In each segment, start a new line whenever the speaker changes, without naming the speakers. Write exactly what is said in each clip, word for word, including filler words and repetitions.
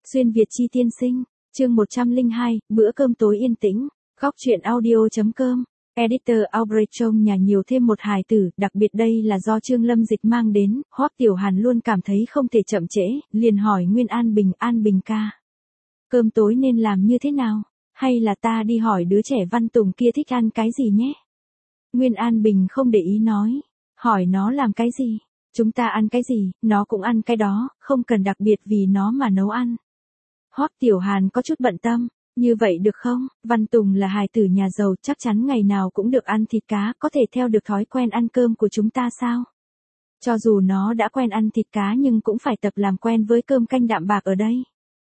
Xuyên Việt chi tiên sinh, chương một trăm lẻ hai, bữa cơm tối yên tĩnh, góc truyện audio.com, editor Albrecht trong nhà nhiều thêm một hài tử, đặc biệt đây là do Trương Lâm Dịch mang đến, Hoắc Tiểu Hàn luôn cảm thấy không thể chậm trễ, liền hỏi Nguyên An Bình, An Bình ca. Cơm tối nên làm như thế nào, hay là ta đi hỏi đứa trẻ Văn Tùng kia thích ăn cái gì nhé? Nguyên An Bình không để ý nói, hỏi nó làm cái gì? Chúng ta ăn cái gì, nó cũng ăn cái đó, không cần đặc biệt vì nó mà nấu ăn. Hoắc Tiểu Hàn có chút bận tâm, như vậy được không? Văn Tùng là hài tử nhà giàu, chắc chắn ngày nào cũng được ăn thịt cá, có thể theo được thói quen ăn cơm của chúng ta sao? Cho dù nó đã quen ăn thịt cá nhưng cũng phải tập làm quen với cơm canh đạm bạc ở đây.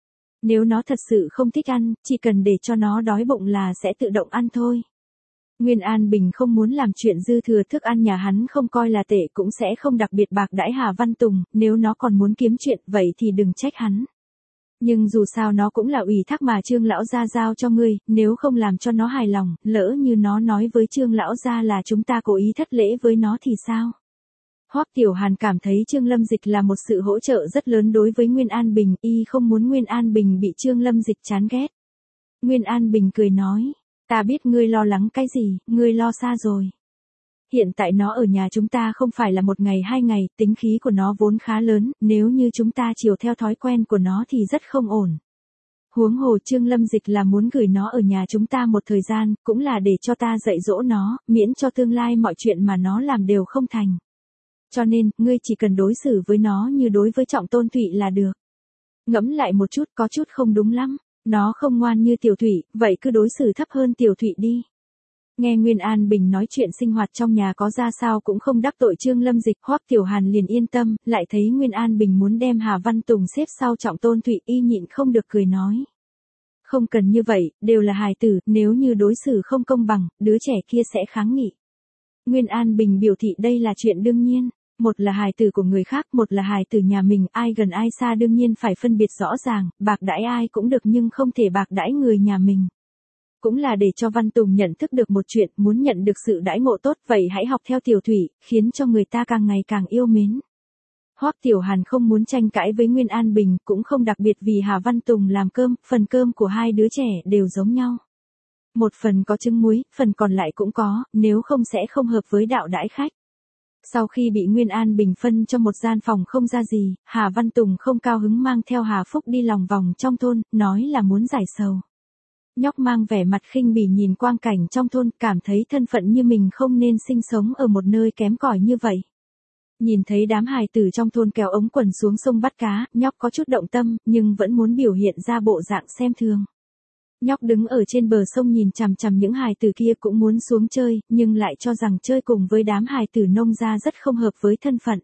Nếu nó thật sự không thích ăn, chỉ cần để cho nó đói bụng là sẽ tự động ăn thôi. Nguyên An Bình không muốn làm chuyện dư thừa thức ăn nhà hắn không coi là tệ cũng sẽ không đặc biệt bạc đãi Hà Văn Tùng, nếu nó còn muốn kiếm chuyện vậy thì đừng trách hắn. Nhưng dù sao nó cũng là ủy thác mà Trương lão gia giao cho ngươi, nếu không làm cho nó hài lòng, lỡ như nó nói với Trương lão gia là chúng ta cố ý thất lễ với nó thì sao? Hoắc Tiểu Hàn cảm thấy Trương Lâm Dịch là một sự hỗ trợ rất lớn đối với Nguyên An Bình, y không muốn Nguyên An Bình bị Trương Lâm Dịch chán ghét. Nguyên An Bình cười nói, ta biết ngươi lo lắng cái gì, ngươi lo xa rồi. Hiện tại nó ở nhà chúng ta không phải là một ngày hai ngày, tính khí của nó vốn khá lớn, nếu như chúng ta chiều theo thói quen của nó thì rất không ổn. Huống hồ Trương Lâm Dịch là muốn gửi nó ở nhà chúng ta một thời gian, cũng là để cho ta dạy dỗ nó, miễn cho tương lai mọi chuyện mà nó làm đều không thành. Cho nên, ngươi chỉ cần đối xử với nó như đối với Trọng Tôn Thụy là được. Ngẫm lại một chút có chút không đúng lắm, nó không ngoan như Tiểu Thụy, vậy cứ đối xử thấp hơn Tiểu Thụy đi. Nghe Nguyên An Bình nói chuyện sinh hoạt trong nhà có ra sao cũng không đắc tội Trương Lâm Dịch, Hoắc Tiểu Hàn liền yên tâm, lại thấy Nguyên An Bình muốn đem Hà Văn Tùng xếp sau Trọng Tôn Thụy, y nhịn không được cười nói. Không cần như vậy, đều là hài tử, nếu như đối xử không công bằng, đứa trẻ kia sẽ kháng nghị. Nguyên An Bình biểu thị đây là chuyện đương nhiên, một là hài tử của người khác, một là hài tử nhà mình, ai gần ai xa đương nhiên phải phân biệt rõ ràng, bạc đãi ai cũng được nhưng không thể bạc đãi người nhà mình. Cũng là để cho Văn Tùng nhận thức được một chuyện, muốn nhận được sự đãi ngộ tốt, vậy hãy học theo Tiểu Thụy, khiến cho người ta càng ngày càng yêu mến. Hoắc Tiểu Hàn không muốn tranh cãi với Nguyên An Bình, cũng không đặc biệt vì Hà Văn Tùng làm cơm, phần cơm của hai đứa trẻ đều giống nhau. Một phần có trứng muối, phần còn lại cũng có, nếu không sẽ không hợp với đạo đãi khách. Sau khi bị Nguyên An Bình phân cho một gian phòng không ra gì, Hà Văn Tùng không cao hứng mang theo Hà Phúc đi lòng vòng trong thôn, nói là muốn giải sầu. Nhóc mang vẻ mặt khinh bỉ nhìn quang cảnh trong thôn, cảm thấy thân phận như mình không nên sinh sống ở một nơi kém cỏi như vậy. Nhìn thấy đám hài tử trong thôn kéo ống quần xuống sông bắt cá, nhóc có chút động tâm, nhưng vẫn muốn biểu hiện ra bộ dạng xem thường. Nhóc đứng ở trên bờ sông nhìn chằm chằm những hài tử kia cũng muốn xuống chơi, nhưng lại cho rằng chơi cùng với đám hài tử nông gia rất không hợp với thân phận.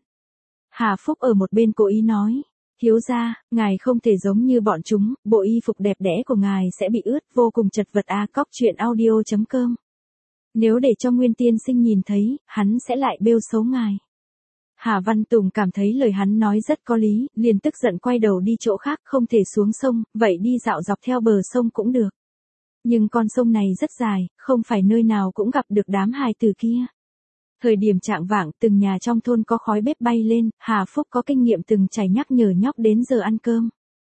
Hà Phúc ở một bên cố ý nói, thiếu gia, ngài không thể giống như bọn chúng, bộ y phục đẹp đẽ của ngài sẽ bị ướt, vô cùng chật vật a. Cóc truyện audio.com. Nếu để cho Nguyên Tiên Sinh nhìn thấy, hắn sẽ lại bêu xấu ngài. Hà Văn Tùng cảm thấy lời hắn nói rất có lý, liền tức giận quay đầu đi chỗ khác, không thể xuống sông, vậy đi dạo dọc theo bờ sông cũng được. Nhưng con sông này rất dài, không phải nơi nào cũng gặp được đám hài tử kia. Thời điểm trạng vạng, từng nhà trong thôn có khói bếp bay lên, Hà Phúc có kinh nghiệm từng trải nhắc nhở nhóc đến giờ ăn cơm.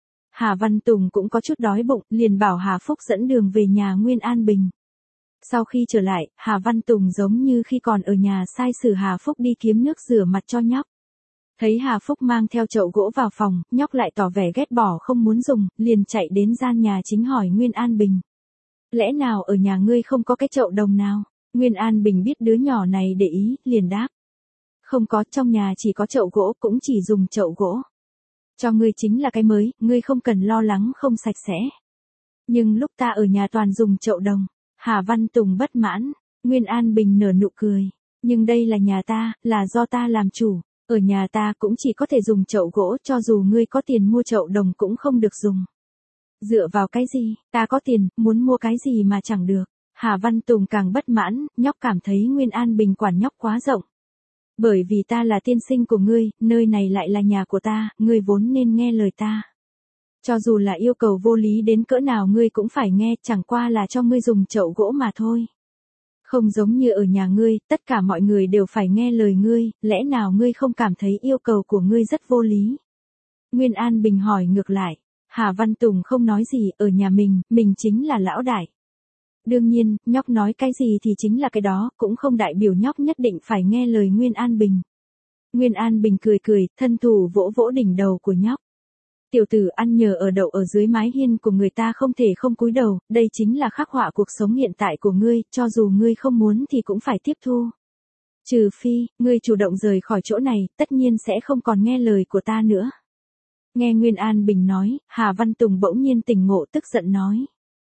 Hà Văn Tùng cũng có chút đói bụng, liền bảo Hà Phúc dẫn đường về nhà Nguyên An Bình. Sau khi trở lại, Hà Văn Tùng giống như khi còn ở nhà sai sử Hà Phúc đi kiếm nước rửa mặt cho nhóc. Thấy Hà Phúc mang theo chậu gỗ vào phòng, nhóc lại tỏ vẻ ghét bỏ không muốn dùng, liền chạy đến gian nhà chính hỏi Nguyên An Bình. Lẽ nào ở nhà ngươi không có cái chậu đồng nào? Nguyên An Bình biết đứa nhỏ này để ý, liền đáp. Không có, trong nhà chỉ có chậu gỗ, cũng chỉ dùng chậu gỗ. Cho ngươi chính là cái mới, ngươi không cần lo lắng không sạch sẽ. Nhưng lúc ta ở nhà toàn dùng chậu đồng. Hà Văn Tùng bất mãn, Nguyên An Bình nở nụ cười. Nhưng đây là nhà ta, là do ta làm chủ. Ở nhà ta cũng chỉ có thể dùng chậu gỗ, cho dù ngươi có tiền mua chậu đồng cũng không được dùng. Dựa vào cái gì, ta có tiền, muốn mua cái gì mà chẳng được. Hà Văn Tùng càng bất mãn, nhóc cảm thấy Nguyên An Bình quản nhóc quá rộng. Bởi vì ta là tiên sinh của ngươi, nơi này lại là nhà của ta, ngươi vốn nên nghe lời ta. Cho dù là yêu cầu vô lý đến cỡ nào ngươi cũng phải nghe, chẳng qua là cho ngươi dùng chậu gỗ mà thôi. Không giống như ở nhà ngươi, tất cả mọi người đều phải nghe lời ngươi, lẽ nào ngươi không cảm thấy yêu cầu của ngươi rất vô lý? Nguyên An Bình hỏi ngược lại. Hà Văn Tùng không nói gì, ở nhà mình, mình chính là lão đại. Đương nhiên, nhóc nói cái gì thì chính là cái đó, cũng không đại biểu nhóc nhất định phải nghe lời Nguyên An Bình. Nguyên An Bình cười cười, thân thủ vỗ vỗ đỉnh đầu của nhóc. Tiểu tử ăn nhờ ở đậu ở dưới mái hiên của người ta không thể không cúi đầu, đây chính là khắc họa cuộc sống hiện tại của ngươi, cho dù ngươi không muốn thì cũng phải tiếp thu. Trừ phi, ngươi chủ động rời khỏi chỗ này, tất nhiên sẽ không còn nghe lời của ta nữa. Nghe Nguyên An Bình nói, Hà Văn Tùng bỗng nhiên tỉnh ngộ tức giận nói.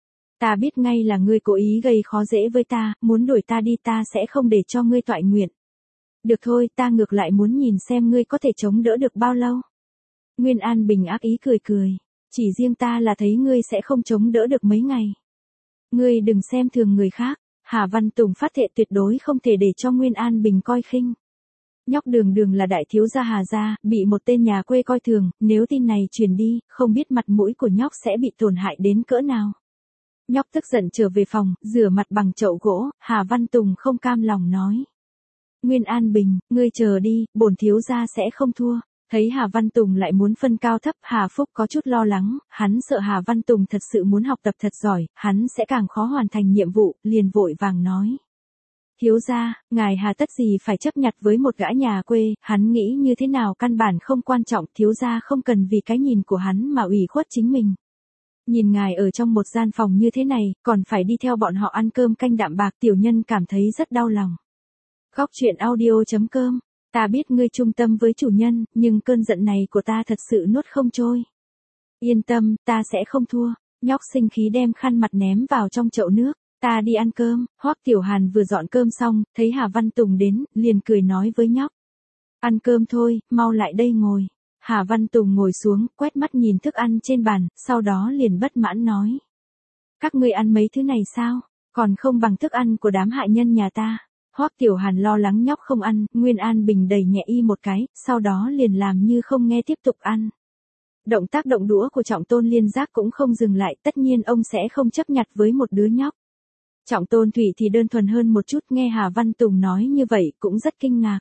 Ta biết ngay là ngươi cố ý gây khó dễ với ta, muốn đuổi ta đi ta sẽ không để cho ngươi toại nguyện. Được thôi, ta ngược lại muốn nhìn xem ngươi có thể chống đỡ được bao lâu. Nguyên An Bình ác ý cười cười, chỉ riêng ta là thấy ngươi sẽ không chống đỡ được mấy ngày. Ngươi đừng xem thường người khác, Hà Văn Tùng phát thệ tuyệt đối không thể để cho Nguyên An Bình coi khinh. Nhóc Đường Đường là đại thiếu gia Hà gia, bị một tên nhà quê coi thường, nếu tin này truyền đi, không biết mặt mũi của nhóc sẽ bị tổn hại đến cỡ nào. Nhóc tức giận trở về phòng, rửa mặt bằng chậu gỗ, Hà Văn Tùng không cam lòng nói. Nguyên An Bình, ngươi chờ đi, bổn thiếu gia sẽ không thua. Thấy Hà Văn Tùng lại muốn phân cao thấp, Hà Phúc có chút lo lắng, hắn sợ Hà Văn Tùng thật sự muốn học tập thật giỏi, hắn sẽ càng khó hoàn thành nhiệm vụ, liền vội vàng nói. Thiếu gia, ngài hà tất gì phải chấp nhặt với một gã nhà quê, hắn nghĩ như thế nào căn bản không quan trọng, thiếu gia không cần vì cái nhìn của hắn mà ủy khuất chính mình. Nhìn ngài ở trong một gian phòng như thế này, còn phải đi theo bọn họ ăn cơm canh đạm bạc, tiểu nhân cảm thấy rất đau lòng. Góc truyện audio chấm com. Ta biết ngươi trung tâm với chủ nhân, nhưng cơn giận này của ta thật sự nuốt không trôi. Yên tâm, ta sẽ không thua. Nhóc sinh khí đem khăn mặt ném vào trong chậu nước. Ta đi ăn cơm. Hoắc Tiểu Hàn vừa dọn cơm xong, thấy Hà Văn Tùng đến, liền cười nói với nhóc. Ăn cơm thôi, mau lại đây ngồi. Hà Văn Tùng ngồi xuống, quét mắt nhìn thức ăn trên bàn, sau đó liền bất mãn nói. Các ngươi ăn mấy thứ này sao? Còn không bằng thức ăn của đám hạ nhân nhà ta. Hoắc Tiểu Hàn lo lắng nhóc không ăn, Nguyên An Bình đẩy nhẹ y một cái, sau đó liền làm như không nghe tiếp tục ăn. Động tác động đũa của Trọng Tôn Liên Giác cũng không dừng lại, tất nhiên ông sẽ không chấp nhặt với một đứa nhóc. Trọng Tôn Thủy thì đơn thuần hơn một chút, nghe Hà Văn Tùng nói như vậy cũng rất kinh ngạc.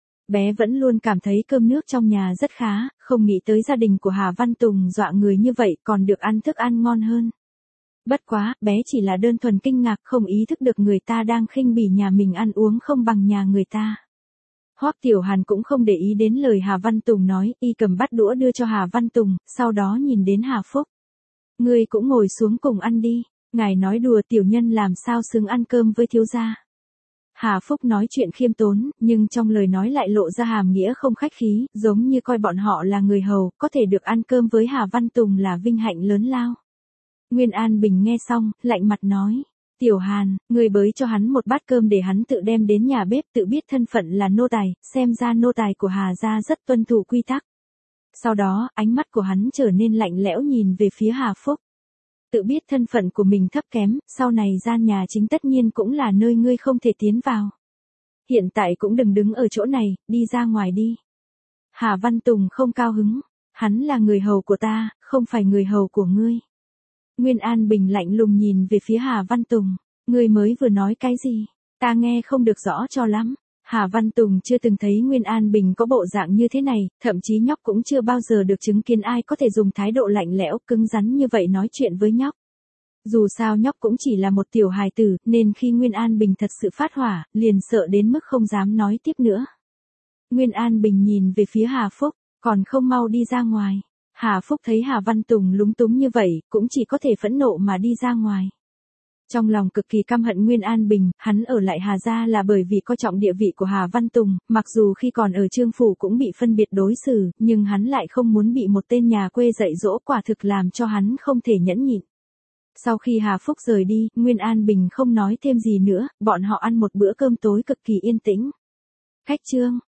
Bé vẫn luôn cảm thấy cơm nước trong nhà rất khá, không nghĩ tới gia đình của Hà Văn Tùng dọa người như vậy còn được ăn thức ăn ngon hơn. Bất quá, bé chỉ là đơn thuần kinh ngạc, không ý thức được người ta đang khinh bỉ nhà mình ăn uống không bằng nhà người ta. Hoắc Tiểu Hàn cũng không để ý đến lời Hà Văn Tùng nói, y cầm bát đũa đưa cho Hà Văn Tùng, sau đó nhìn đến Hà Phúc. Ngươi cũng ngồi xuống cùng ăn đi, ngài nói đùa tiểu nhân làm sao xứng ăn cơm với thiếu gia. Hà Phúc nói chuyện khiêm tốn, nhưng trong lời nói lại lộ ra hàm nghĩa không khách khí, giống như coi bọn họ là người hầu, có thể được ăn cơm với Hà Văn Tùng là vinh hạnh lớn lao. Nguyên An Bình nghe xong, lạnh mặt nói. Tiểu Hàn, người bới cho hắn một bát cơm để hắn tự đem đến nhà bếp, tự biết thân phận là nô tài, xem ra nô tài của Hà gia rất tuân thủ quy tắc. Sau đó, ánh mắt của hắn trở nên lạnh lẽo nhìn về phía Hà Phúc. Tự biết thân phận của mình thấp kém, sau này gian nhà chính tất nhiên cũng là nơi ngươi không thể tiến vào. Hiện tại cũng đừng đứng ở chỗ này, đi ra ngoài đi. Hà Văn Tùng không cao hứng, hắn là người hầu của ta, không phải người hầu của ngươi. Nguyên An Bình lạnh lùng nhìn về phía Hà Văn Tùng, ngươi mới vừa nói cái gì, ta nghe không được rõ cho lắm. Hà Văn Tùng chưa từng thấy Nguyên An Bình có bộ dạng như thế này, thậm chí nhóc cũng chưa bao giờ được chứng kiến ai có thể dùng thái độ lạnh lẽo, cứng rắn như vậy nói chuyện với nhóc. Dù sao nhóc cũng chỉ là một tiểu hài tử, nên khi Nguyên An Bình thật sự phát hỏa, liền sợ đến mức không dám nói tiếp nữa. Nguyên An Bình nhìn về phía Hà Phúc, còn không mau đi ra ngoài. Hà Phúc thấy Hà Văn Tùng lúng túng như vậy, cũng chỉ có thể phẫn nộ mà đi ra ngoài. Trong lòng cực kỳ căm hận Nguyên An Bình, hắn ở lại Hà gia là bởi vì coi trọng địa vị của Hà Văn Tùng, mặc dù khi còn ở Trương Phủ cũng bị phân biệt đối xử, nhưng hắn lại không muốn bị một tên nhà quê dạy dỗ, quả thực làm cho hắn không thể nhẫn nhịn. Sau khi Hà Phúc rời đi, Nguyên An Bình không nói thêm gì nữa, bọn họ ăn một bữa cơm tối cực kỳ yên tĩnh. Khách trương,